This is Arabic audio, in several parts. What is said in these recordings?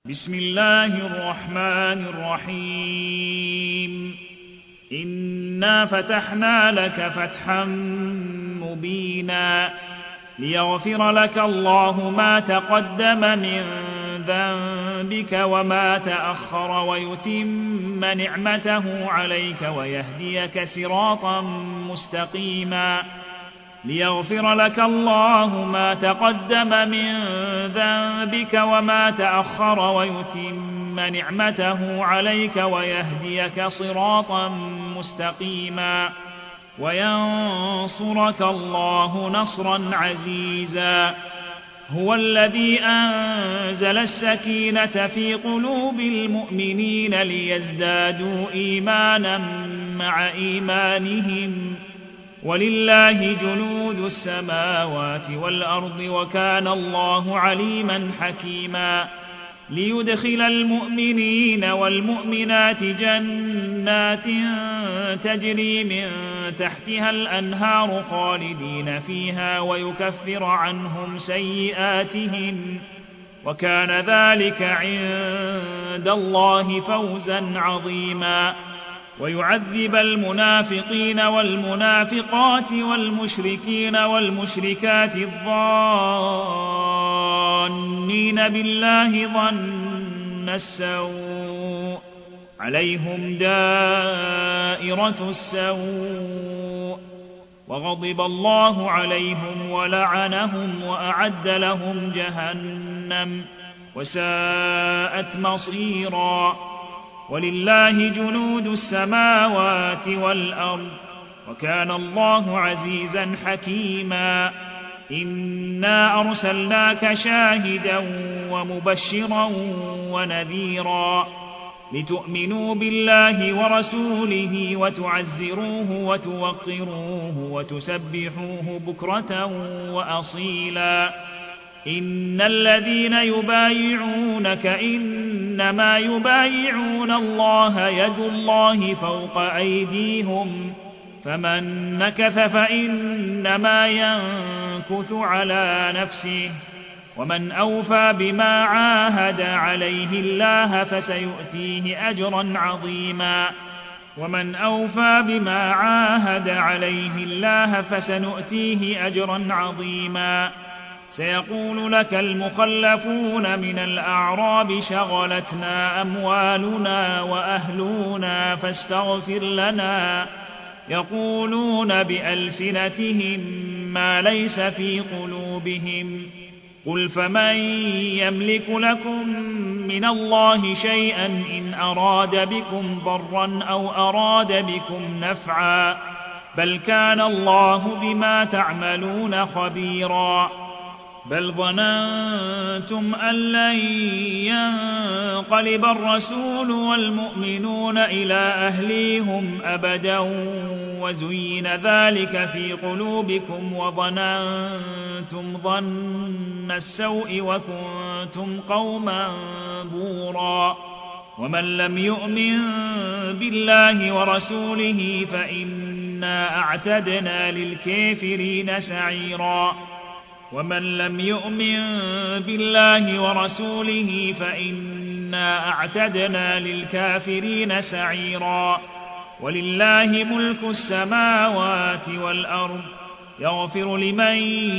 بسم الله الرحمن الرحيم إنا فتحنا لك فتحا مبينا ليغفر لك الله ما تقدم من ذنبك وما تأخر ويتم نعمته عليك ويهديك صراطا مستقيما ليغفر لك الله ما تقدم من ذنبك وما تأخر ويتم نعمته عليك ويهديك صراطا مستقيما وينصرك الله نصرا عزيزا هو الذي أنزل السكينة في قلوب المؤمنين ليزدادوا إيمانا مع إيمانهم ولله جنود السماوات والأرض وكان الله عليما حكيما ليدخل المؤمنين والمؤمنات جنات تجري من تحتها الأنهار خالدين فيها ويكفر عنهم سيئاتهم وكان ذلك عند الله فوزا عظيما ويعذب المنافقين والمنافقات والمشركين والمشركات الظانين بالله ظن السوء عليهم دائرة السوء وغضب الله عليهم ولعنهم وأعد لهم جهنم وساءت مصيرا ولله جنود السماوات والأرض وكان الله عزيزا حكيما إنا أرسلناك شاهدا ومبشرا ونذيرا لتؤمنوا بالله ورسوله وتعزروه وتوقروه وتسبحوه بكرة وأصيلا إن الذين يبايعونك إنما يبايعون الله يد الله فوق أيديهم فمن نكث فإنما ينكث على نفسه ومن أوفى بما عاهد عليه الله فسيؤتيه أجرا عظيما ومن أوفى بما عاهد عليه الله فسنؤتيه أجرا عظيما سيقول لك المخلفون من الأعراب شغلتنا أموالنا وأهلنا فاستغفر لنا يقولون بألسنتهم ما ليس في قلوبهم قل فمن يملك لكم من الله شيئا إن أراد بكم ضرا أو أراد بكم نفعا بل كان الله بما تعملون خبيرا بل ظننتم أن لن ينقلب الرسول والمؤمنون إلى أهليهم أبدا وزين ذلك في قلوبكم وظننتم ظن السوء وكنتم قوما بورا ومن لم يؤمن بالله ورسوله فإنا أعتدنا للكافرين سعيرا ومن لم يؤمن بالله ورسوله فإنا أعتدنا للكافرين سعيرا ولله ملك السماوات والأرض يغفر لمن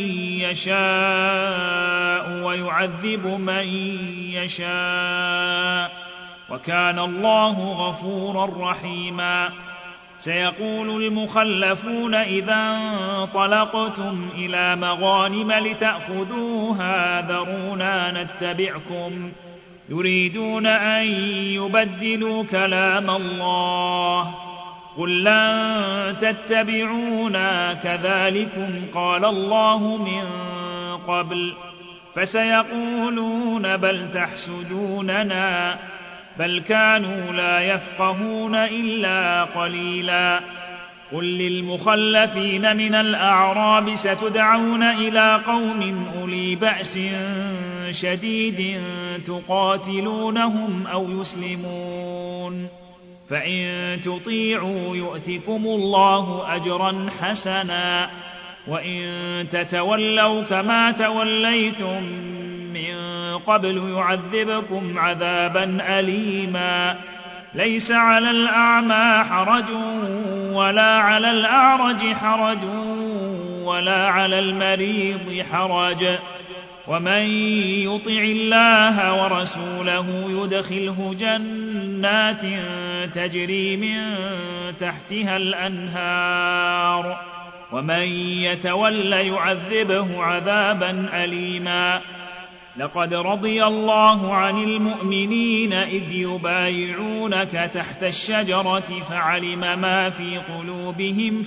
يشاء ويعذب من يشاء وكان الله غفورا رحيما سيقول المخلفون إذا انطلقتم إلى مغانم لتأخذوها ذرونا نتبعكم يريدون أن يبدلوا كلام الله قل لن تتبعونا كذلكم قال الله من قبل فسيقولون بل تحسدوننا بل كانوا لا يفقهون إلا قليلا قل للمخلفين من الأعراب ستدعون إلى قوم أولي بأس شديد تقاتلونهم أو يسلمون فإن تطيعوا يؤتكم الله أجرا حسنا وإن تتولوا كما توليتم من قبل يعذبكم عذابا أليما ليس على الأعمى حرج ولا على الأعرج حرج ولا على المريض حرج ومن يطع الله ورسوله يدخله جنات تجري من تحتها الأنهار ومن يتول يعذبه عذابا أليما لقد رضي الله عن المؤمنين إذ يبايعونك تحت الشجرة فعلم ما في قلوبهم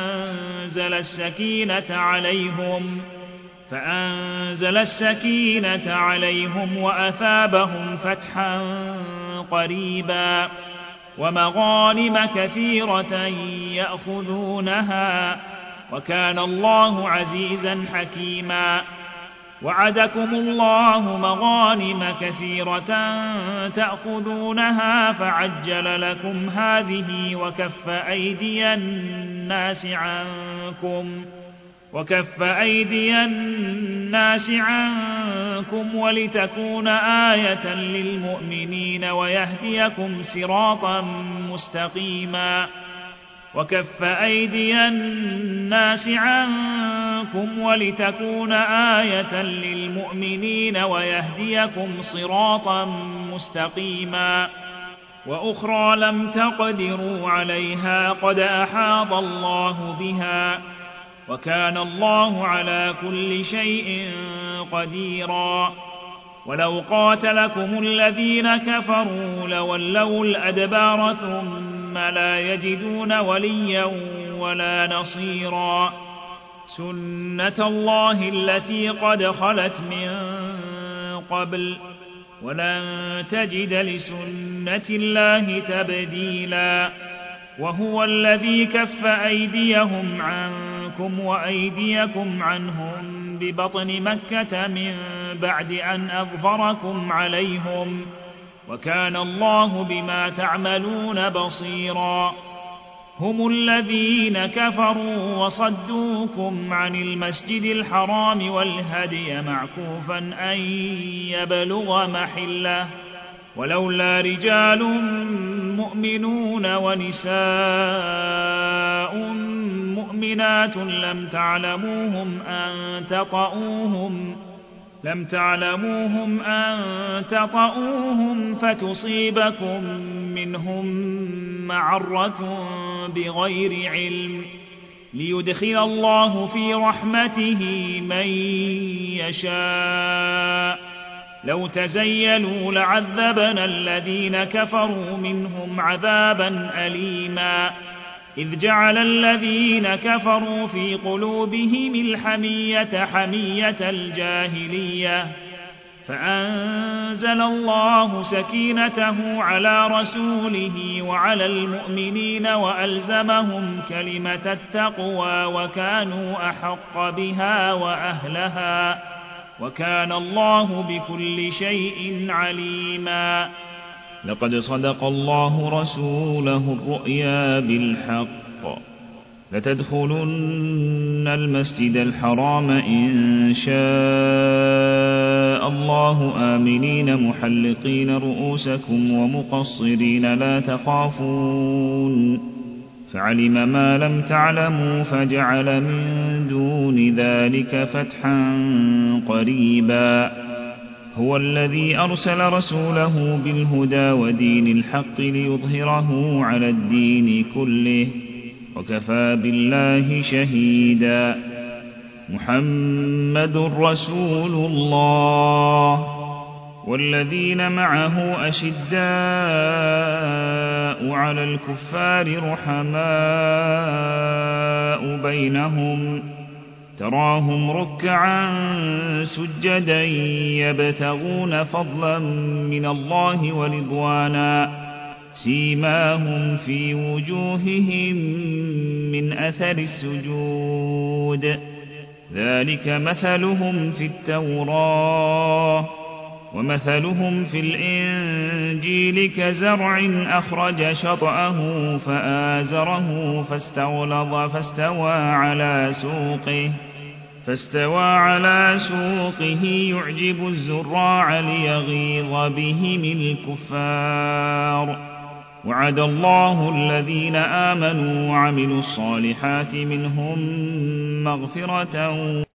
فأنزل السكينة عليهم وأثابهم فتحا قريبا ومغانم كثيرة يأخذونها وكان الله عزيزا حكيما وعدكم الله مغانم كثيرة تأخذونها فعجل لكم هذه وكف أيدي الناس عنكم ولتكون آية للمؤمنين ويهديكم صراطا مستقيما وأخرى لم تقدروا عليها قد أحاط الله بها وكان الله على كل شيء قديرا ولو قاتلكم الذين كفروا لولوا الأدبار ثم لا يجدون وليا ولا نصيرا سنة الله التي قد خلت من قبل ولن تجد لسنة الله تبديلا وهو الذي كف أيديهم عنكم وأيديكم عنهم ببطن مكة من بعد أن أظفركم عليهم وكان الله بما تعملون بصيرا هم الذين كفروا وصدوكم عن المسجد الحرام والهدي معكوفا أن يبلغ محله ولولا رجال مؤمنون ونساء مؤمنات لم تعلموهم أن تطؤوهم فتصيبكم منهم معرة بغير علم ليدخل الله في رحمته من يشاء لو تزيلوا لعذبنا الذين كفروا منهم عذابا أليما إذ جعل الذين كفروا في قلوبهم الحمية حمية الجاهلية فأنزل الله سكينته على رسوله وعلى المؤمنين وألزمهم كلمة التقوى وكانوا أحق بها وأهلها وكان الله بكل شيء عليما لقد صدق الله رسوله الرؤيا بالحق لتدخلن المسجد الحرام إن شاء الله آمنين محلقين رؤوسكم ومقصرين لا تخافون فعلم ما لم تعلموا فجعل من دون ذلك فتحا قريبا هو الذي أرسل رسوله بالهدى ودين الحق ليظهره على الدين كله وكفى بالله شهيدا محمد رسول الله والذين معه أشداء على الكفار رحماء بينهم تراهم ركعا سجدا يبتغون فضلا من الله ورضوانا سيماهم في وجوههم من أثر السجود ذلك مثلهم في التوراة ومثلهم في الإنجيل كزرع أخرج شطأه فآزره فاستغلظ فاستوى على سوقه فاستوى على سوقه يعجب الزراع ليغيظ بهم الكفار وعد الله الذين آمنوا وعملوا الصالحات منهم مغفرة